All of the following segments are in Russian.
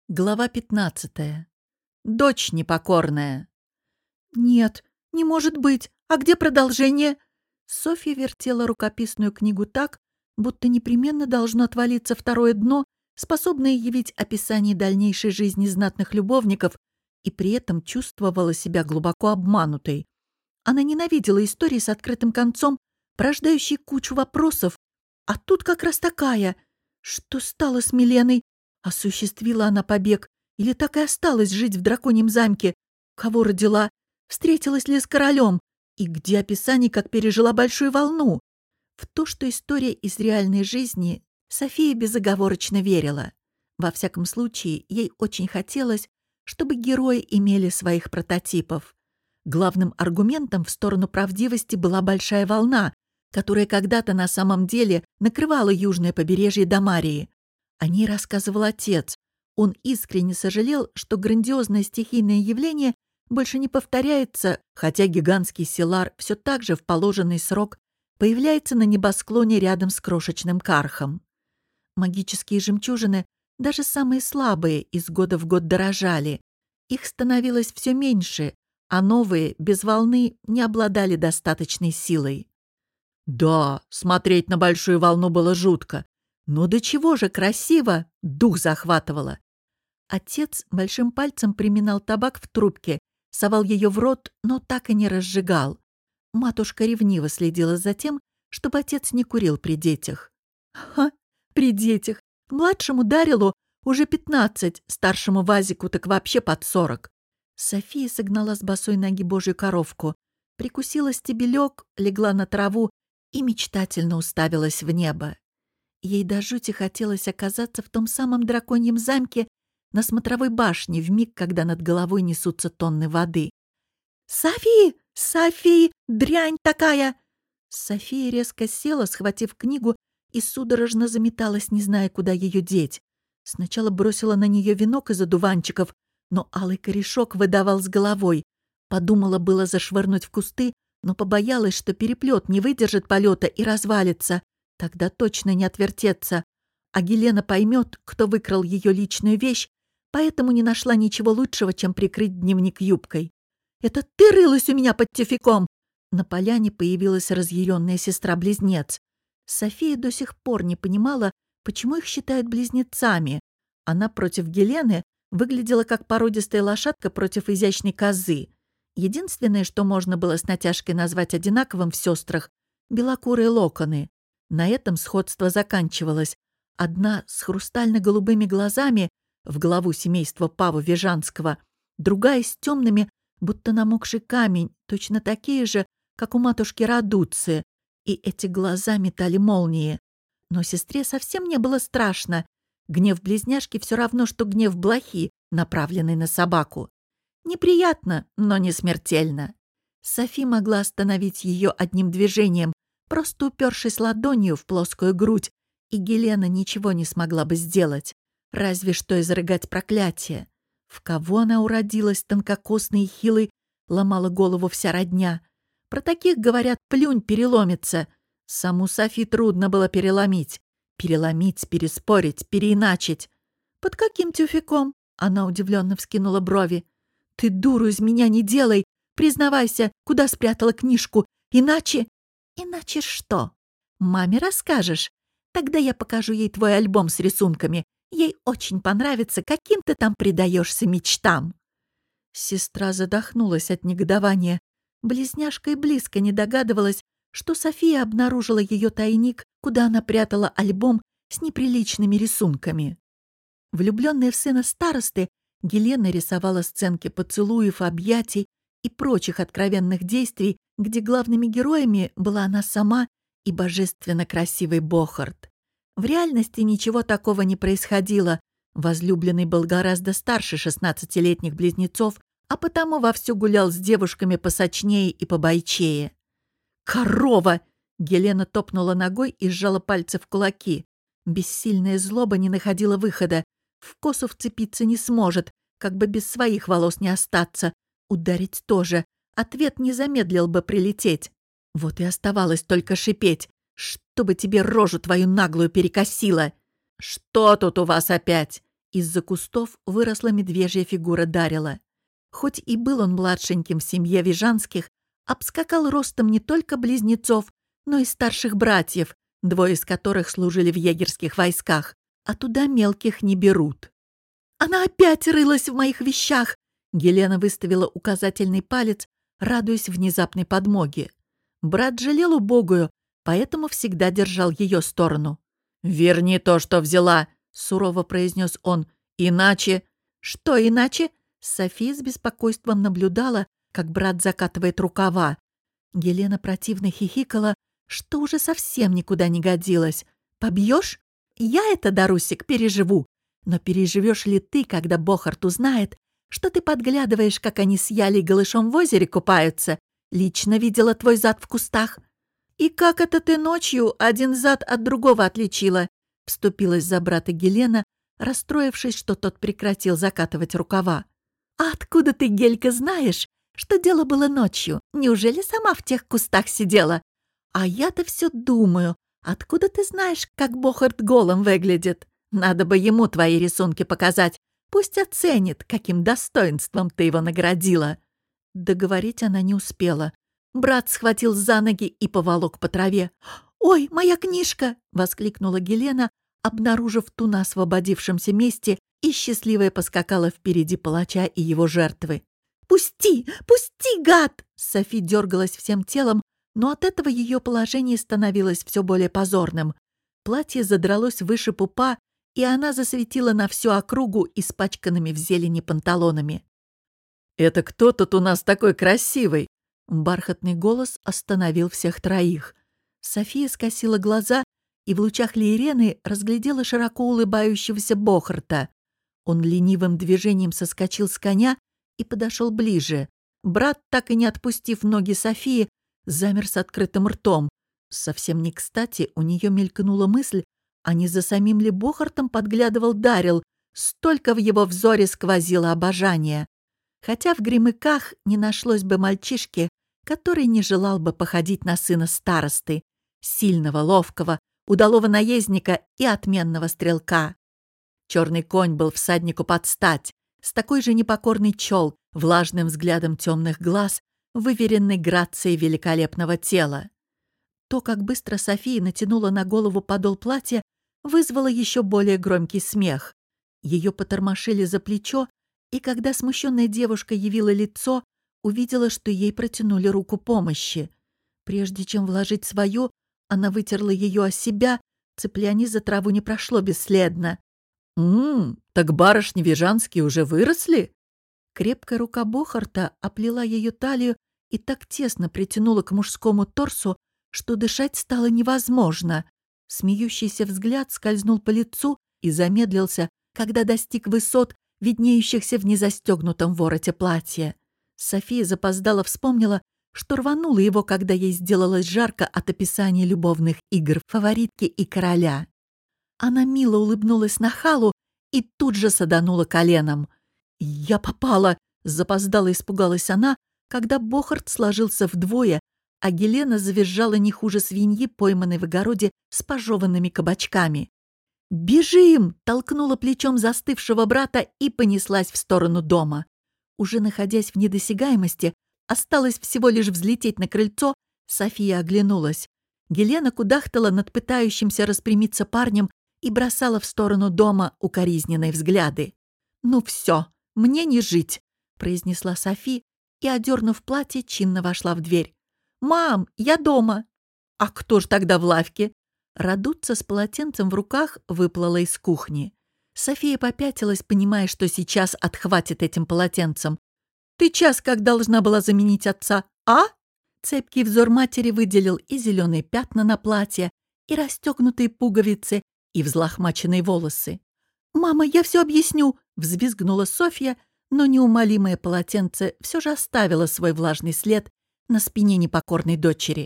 Глава 15. Дочь непокорная. «Нет, не может быть! А где продолжение?» Софья вертела рукописную книгу так, будто непременно должно отвалиться второе дно, способное явить описание дальнейшей жизни знатных любовников, и при этом чувствовала себя глубоко обманутой. Она ненавидела истории с открытым концом, порождающие кучу вопросов. А тут как раз такая. Что стало с Миленой? Осуществила она побег? Или так и осталась жить в драконьем замке? Кого родила? Встретилась ли с королем? И где описание, как пережила большую волну? В то, что история из реальной жизни, София безоговорочно верила. Во всяком случае, ей очень хотелось, чтобы герои имели своих прототипов. Главным аргументом в сторону правдивости была большая волна, которая когда-то на самом деле накрывала южное побережье Дамарии. О ней рассказывал отец. Он искренне сожалел, что грандиозное стихийное явление больше не повторяется, хотя гигантский селар все так же в положенный срок появляется на небосклоне рядом с крошечным кархом. Магические жемчужины, даже самые слабые, из года в год дорожали. Их становилось все меньше, а новые, без волны, не обладали достаточной силой. Да, смотреть на большую волну было жутко. Но до чего же красиво, дух захватывало. Отец большим пальцем приминал табак в трубке, совал ее в рот, но так и не разжигал. Матушка ревниво следила за тем, чтобы отец не курил при детях. Ха, при детях. Младшему Дарилу уже 15, старшему Вазику так вообще под 40. София согнала с босой ноги божью коровку, прикусила стебелек, легла на траву и мечтательно уставилась в небо. Ей до жути хотелось оказаться в том самом драконьем замке на смотровой башне в миг, когда над головой несутся тонны воды. «Софи! Софи! Дрянь такая!» София резко села, схватив книгу, и судорожно заметалась, не зная, куда ее деть. Сначала бросила на нее венок из одуванчиков, но алый корешок выдавал с головой. Подумала было зашвырнуть в кусты, но побоялась, что переплет не выдержит полета и развалится. Тогда точно не отвертеться. А Гелена поймет, кто выкрал ее личную вещь, поэтому не нашла ничего лучшего, чем прикрыть дневник юбкой. «Это ты рылась у меня под тюфяком!» На поляне появилась разъяренная сестра-близнец. София до сих пор не понимала, почему их считают близнецами. Она против Гелены выглядела как породистая лошадка против изящной козы. Единственное, что можно было с натяжкой назвать одинаковым в сестрах — белокурые локоны. На этом сходство заканчивалось. Одна с хрустально-голубыми глазами в главу семейства Паву Вежанского, другая с темными, будто намокший камень, точно такие же, как у матушки Радуции, и эти глаза метали молнии. Но сестре совсем не было страшно. Гнев близняшки все равно, что гнев блохи, направленный на собаку. Неприятно, но не смертельно. Софи могла остановить ее одним движением, просто упершись ладонью в плоскую грудь, и Гелена ничего не смогла бы сделать, разве что изрыгать проклятие. В кого она уродилась, тонкокосной и хилой, ломала голову вся родня. Про таких, говорят, плюнь, переломится. Саму Софи трудно было переломить. Переломить, переспорить, переиначить. «Под каким тюфяком?» Она удивленно вскинула брови. «Ты дуру из меня не делай! Признавайся, куда спрятала книжку? Иначе...» «Иначе что? Маме расскажешь? Тогда я покажу ей твой альбом с рисунками. Ей очень понравится, каким ты там предаешься мечтам». Сестра задохнулась от негодования. Близняшка и близко не догадывалась, что София обнаружила ее тайник, куда она прятала альбом с неприличными рисунками. Влюбленная в сына старосты, Гелена рисовала сценки поцелуев, объятий и прочих откровенных действий, где главными героями была она сама и божественно красивый Бохард. В реальности ничего такого не происходило. Возлюбленный был гораздо старше 16-летних близнецов, а потому вовсю гулял с девушками посочнее и побойчее. «Корова!» — Гелена топнула ногой и сжала пальцы в кулаки. Бессильная злоба не находила выхода. В косу вцепиться не сможет, как бы без своих волос не остаться. Ударить тоже. Ответ не замедлил бы прилететь. Вот и оставалось только шипеть. «Чтобы тебе рожу твою наглую перекосило!» «Что тут у вас опять?» Из-за кустов выросла медвежья фигура Дарила. Хоть и был он младшеньким в семье Вижанских, обскакал ростом не только близнецов, но и старших братьев, двое из которых служили в егерских войсках, а туда мелких не берут. «Она опять рылась в моих вещах!» Гелена выставила указательный палец, радуясь внезапной подмоге. Брат жалел убогую, поэтому всегда держал ее сторону. «Верни то, что взяла!» — сурово произнес он. «Иначе...» «Что иначе?» София с беспокойством наблюдала, как брат закатывает рукава. Гелена противно хихикала, что уже совсем никуда не годилось. «Побьешь? Я это, Дарусик, переживу. Но переживешь ли ты, когда Бохарт узнает, что ты подглядываешь, как они с Ялей голышом в озере купаются? Лично видела твой зад в кустах». «И как это ты ночью один зад от другого отличила?» — вступилась за брата Гелена, расстроившись, что тот прекратил закатывать рукава. «А откуда ты, Гелька, знаешь, что дело было ночью? Неужели сама в тех кустах сидела? А я-то все думаю, откуда ты знаешь, как Бохарт голым выглядит? Надо бы ему твои рисунки показать. Пусть оценит, каким достоинством ты его наградила». Договорить она не успела. Брат схватил за ноги и поволок по траве. «Ой, моя книжка!» — воскликнула Гелена, обнаружив ту на освободившемся месте, и счастливая поскакала впереди палача и его жертвы. «Пусти! Пусти, гад!» Софи дергалась всем телом, но от этого ее положение становилось все более позорным. Платье задралось выше пупа, и она засветила на всю округу испачканными в зелени панталонами. «Это кто тут у нас такой красивый?» Бархатный голос остановил всех троих. София скосила глаза и в лучах Лейрены разглядела широко улыбающегося Бохарта. Он ленивым движением соскочил с коня и подошел ближе. Брат, так и не отпустив ноги Софии, замер с открытым ртом. Совсем не кстати у нее мелькнула мысль, а не за самим ли Бохартом подглядывал Дарил, столько в его взоре сквозило обожание. Хотя в Гремыках не нашлось бы мальчишки, который не желал бы походить на сына старосты, сильного, ловкого, удалого наездника и отменного стрелка. Черный конь был всаднику под стать, с такой же непокорный чел, влажным взглядом темных глаз, выверенной грацией великолепного тела. То, как быстро София натянула на голову подол платья, вызвало еще более громкий смех. Ее потормошили за плечо, и когда смущенная девушка явила лицо, увидела, что ей протянули руку помощи. Прежде чем вложить свою, она вытерла ее о себя, цепляние за траву не прошло бесследно. Так барышни Вижанские уже выросли?» Крепкая рука Бохарта оплела ее талию и так тесно притянула к мужскому торсу, что дышать стало невозможно. Смеющийся взгляд скользнул по лицу и замедлился, когда достиг высот, виднеющихся в незастегнутом вороте платья. София запоздала вспомнила, что рванула его, когда ей сделалось жарко от описания любовных игр фаворитки и короля. Она мило улыбнулась нахалу и тут же саданула коленом. «Я попала!» — запоздала испугалась она, когда Бохарт сложился вдвое, а Гелена завизжала не хуже свиньи, пойманной в огороде с пожеванными кабачками. «Бежим!» — толкнула плечом застывшего брата и понеслась в сторону дома. Уже находясь в недосягаемости, осталось всего лишь взлететь на крыльцо, София оглянулась. Гелена кудахтала над пытающимся распрямиться парнем и бросала в сторону дома укоризненные взгляды. «Ну все, мне не жить», — произнесла Софи и, одернув платье, чинно вошла в дверь. «Мам, я дома!» «А кто ж тогда в лавке?» Радуца с полотенцем в руках выплыла из кухни. София попятилась, понимая, что сейчас отхватит этим полотенцем. «Ты час как должна была заменить отца, а?» Цепкий взор матери выделил и зеленые пятна на платье, и расстегнутые пуговицы, и взлохмаченные волосы. «Мама, я все объясню!» — взвизгнула Софья, но неумолимое полотенце все же оставило свой влажный след на спине непокорной дочери.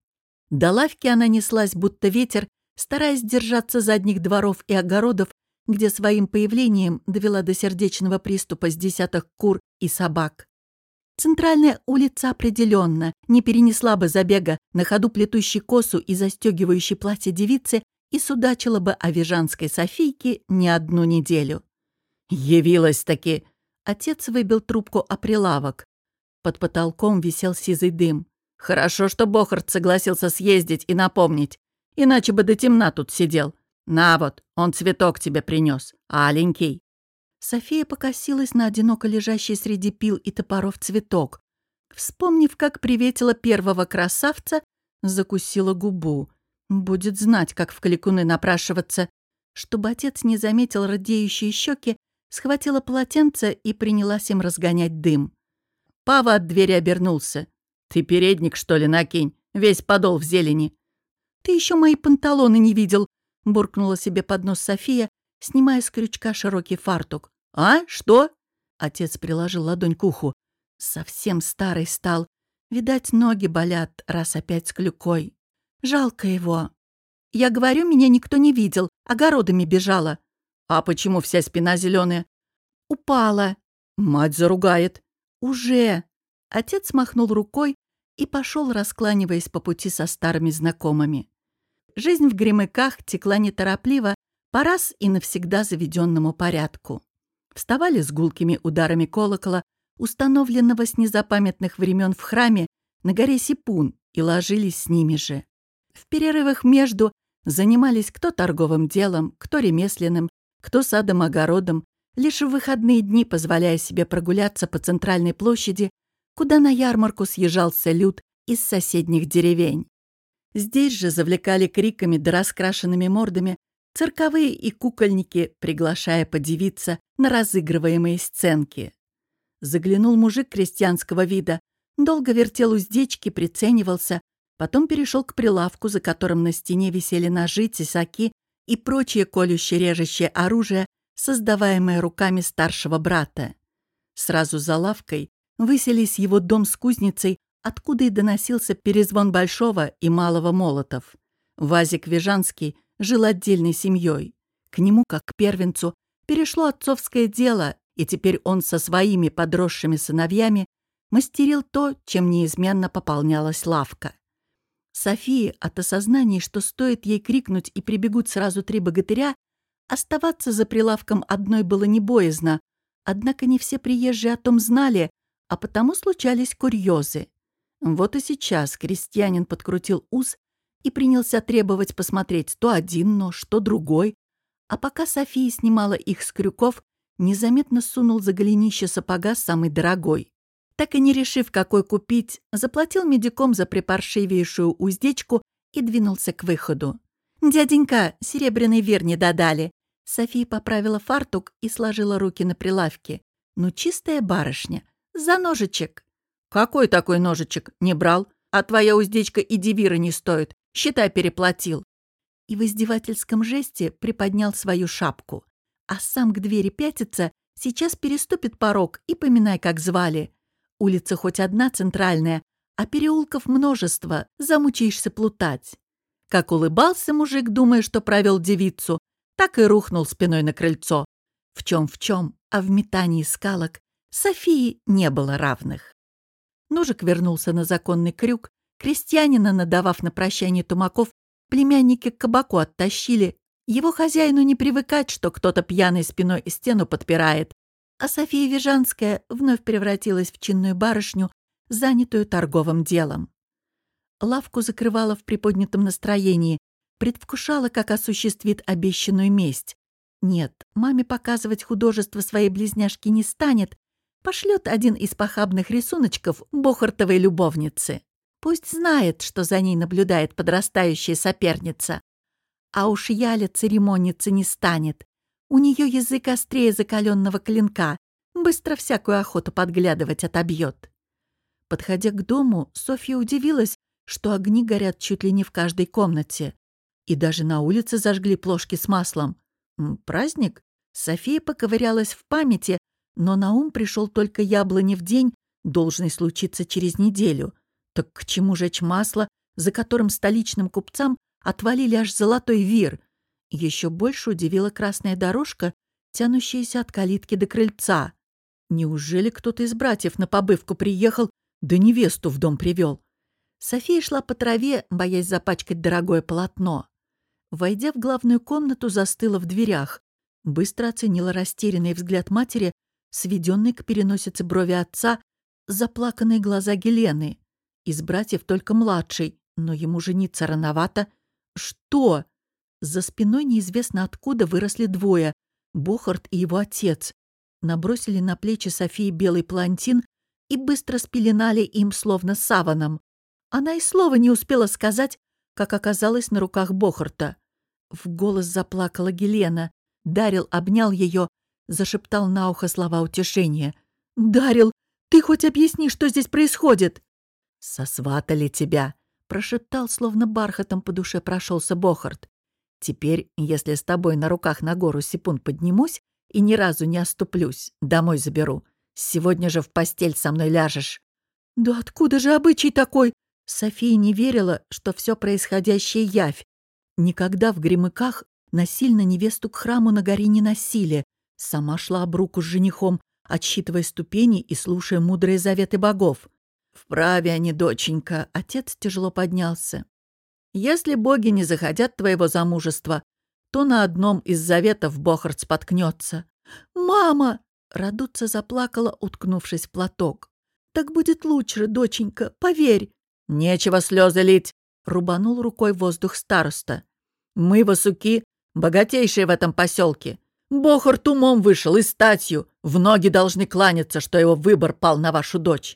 До лавки она неслась, будто ветер, стараясь держаться задних дворов и огородов, где своим появлением довела до сердечного приступа с десяток кур и собак. Центральная улица определенно не перенесла бы забега на ходу плетущей косу и застегивающей платье девицы и судачила бы о вижанской Софийке не одну неделю. Явилась-таки. Отец выбил трубку о прилавок. Под потолком висел сизый дым. Хорошо, что Бохард согласился съездить и напомнить. Иначе бы до темна тут сидел. На вот, он цветок тебе принес, аленький. София покосилась на одиноко лежащий среди пил и топоров цветок. Вспомнив, как приветила первого красавца, закусила губу. Будет знать, как в кликуны напрашиваться. Чтобы отец не заметил радеющие щеки, схватила полотенце и принялась им разгонять дым. Пава от двери обернулся. «Ты передник, что ли, накинь? Весь подол в зелени». «Ты еще мои панталоны не видел», — буркнула себе под нос София, снимая с крючка широкий фартук. «А? Что?» Отец приложил ладонь к уху. Совсем старый стал. Видать, ноги болят, раз опять с клюкой. Жалко его. Я говорю, меня никто не видел, огородами бежала. А почему вся спина зеленая? Упала. Мать заругает. Уже. Отец махнул рукой и пошел, раскланиваясь по пути со старыми знакомыми. Жизнь в Гремыках текла неторопливо, по раз и навсегда заведенному порядку. Вставали с гулкими ударами колокола, установленного с незапамятных времен в храме на горе Сипун, и ложились с ними же. В перерывах между занимались кто торговым делом, кто ремесленным, кто садом-огородом, лишь в выходные дни позволяя себе прогуляться по центральной площади, куда на ярмарку съезжался люд из соседних деревень. Здесь же завлекали криками да раскрашенными мордами цирковые и кукольники, приглашая подивиться на разыгрываемые сценки. Заглянул мужик крестьянского вида, долго вертел уздечки, приценивался, потом перешел к прилавку, за которым на стене висели ножи, тесаки и прочее колюще-режущее оружие, создаваемое руками старшего брата. Сразу за лавкой высились его дом с кузницей, откуда и доносился перезвон большого и малого молотов. Вазик Вижанский жил отдельной семьей. К нему, как к первенцу, перешло отцовское дело, и теперь он со своими подросшими сыновьями мастерил то, чем неизменно пополнялась лавка. Софии от осознания, что стоит ей крикнуть и прибегут сразу 3 богатыря, оставаться за прилавком одной было не боязно, однако не все приезжие о том знали, а потому случались курьезы. Вот и сейчас крестьянин подкрутил ус и принялся требовать посмотреть то один нож, то другой, а пока София снимала их с крюков, незаметно сунул за голенище сапога самый дорогой. Так и не решив, какой купить, заплатил медиком за припаршивейшую уздечку и двинулся к выходу. «Дяденька, серебряный вир не додали». София поправила фартук и сложила руки на прилавке. «Ну, чистая барышня. За ножичек». «Какой такой ножичек? Не брал? А твоя уздечка и дивира не стоит. Считай, переплатил». И в издевательском жесте приподнял свою шапку. А сам к двери пятится, сейчас переступит порог и поминай, как звали. Улица хоть одна центральная, а переулков множество, замучаешься плутать. Как улыбался мужик, думая, что провел девицу, так и рухнул спиной на крыльцо. В чем, а в метании скалок Софии не было равных. Ножик вернулся на законный крюк, крестьянина, надавав на прощание тумаков, племянники к кабаку оттащили. Его хозяину не привыкать, что кто-то пьяной спиной стену подпирает. А София Вижанская вновь превратилась в чинную барышню, занятую торговым делом. Лавку закрывала в приподнятом настроении, предвкушала, как осуществит обещанную месть. Нет, маме показывать художество своей близняшки не станет, пошлет один из похабных рисуночков бохартовой любовницы. Пусть знает, что за ней наблюдает подрастающая соперница. А уж Яля церемониться не станет. У нее язык острее закаленного клинка, быстро всякую охоту подглядывать отобьет. Подходя к дому, Софья удивилась, что огни горят чуть ли не в каждой комнате. И даже на улице зажгли плошки с маслом. Праздник? София поковырялась в памяти, но на ум пришел только яблонев день, должный случиться через неделю. Так к чему жечь масло, за которым столичным купцам отвалили аж золотой вир? Еще больше удивила красная дорожка, тянущаяся от калитки до крыльца. Неужели кто-то из братьев на побывку приехал, да невесту в дом привел? София шла по траве, боясь запачкать дорогое полотно. Войдя в главную комнату, застыла в дверях. Быстро оценила растерянный взгляд матери, сведенный к переносице брови отца, заплаканные глаза Гелены. Из братьев только младший, но ему жениться рановато. Что? За спиной неизвестно откуда выросли двое — Бохарт и его отец. Набросили на плечи Софии белый палантин и быстро спеленали им словно саваном. Она и слова не успела сказать, как оказалась на руках Бохарта. В голос заплакала Гелена. Дарил обнял ее, зашептал на ухо слова утешения. «Дарил, ты хоть объясни, что здесь происходит?» «Сосватали тебя», — прошептал, словно бархатом по душе прошелся Бохарт. «Теперь, если с тобой на руках на гору Сипун поднимусь и ни разу не оступлюсь, домой заберу. Сегодня же в постель со мной ляжешь». «Да откуда же обычай такой?» София не верила, что все происходящее явь. Никогда в Гремыках насильно невесту к храму на горе не носили. Сама шла об руку с женихом, отсчитывая ступени и слушая мудрые заветы богов. «Вправе они, доченька», — отец тяжело поднялся. «Если боги не захотят твоего замужества, то на одном из заветов Бохарт споткнется». «Мама!» — Радуца заплакала, уткнувшись в платок. «Так будет лучше, доченька, поверь». «Нечего слезы лить», — рубанул рукой воздух староста. «Мы, васуки, богатейшие в этом поселке. Бохарт умом вышел и статью. В ноги должны кланяться, что его выбор пал на вашу дочь».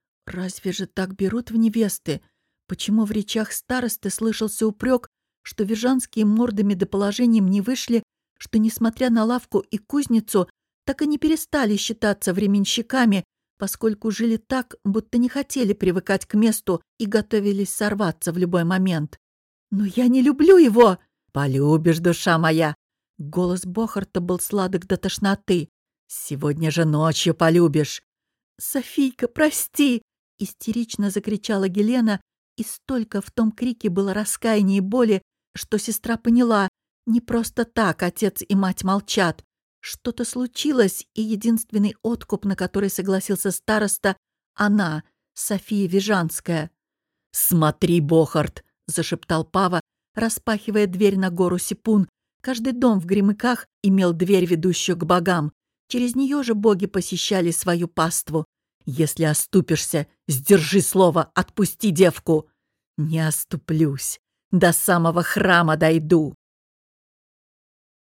Разве же так берут в невесты? Почему в речах старосты слышался упрек, что вижанские мордами до положением не вышли, что, несмотря на лавку и кузницу, так и не перестали считаться временщиками, поскольку жили так, будто не хотели привыкать к месту и готовились сорваться в любой момент. «Но я не люблю его!» «Полюбишь, душа моя!» Голос Бохарта был сладок до тошноты. «Сегодня же ночью полюбишь!» «Софийка, прости!» — истерично закричала Гелена, и столько в том крике было раскаяния и боли, что сестра поняла, не просто так отец и мать молчат. Что-то случилось, и единственный откуп, на который согласился староста, она, София Вижанская. «Смотри, Бохарт!» — зашептал Пава, распахивая дверь на гору Сипун. Каждый дом в Гремыках имел дверь, ведущую к богам. Через нее же боги посещали свою паству. «Если оступишься, сдержи слово, отпусти девку!» «Не оступлюсь, до самого храма дойду!»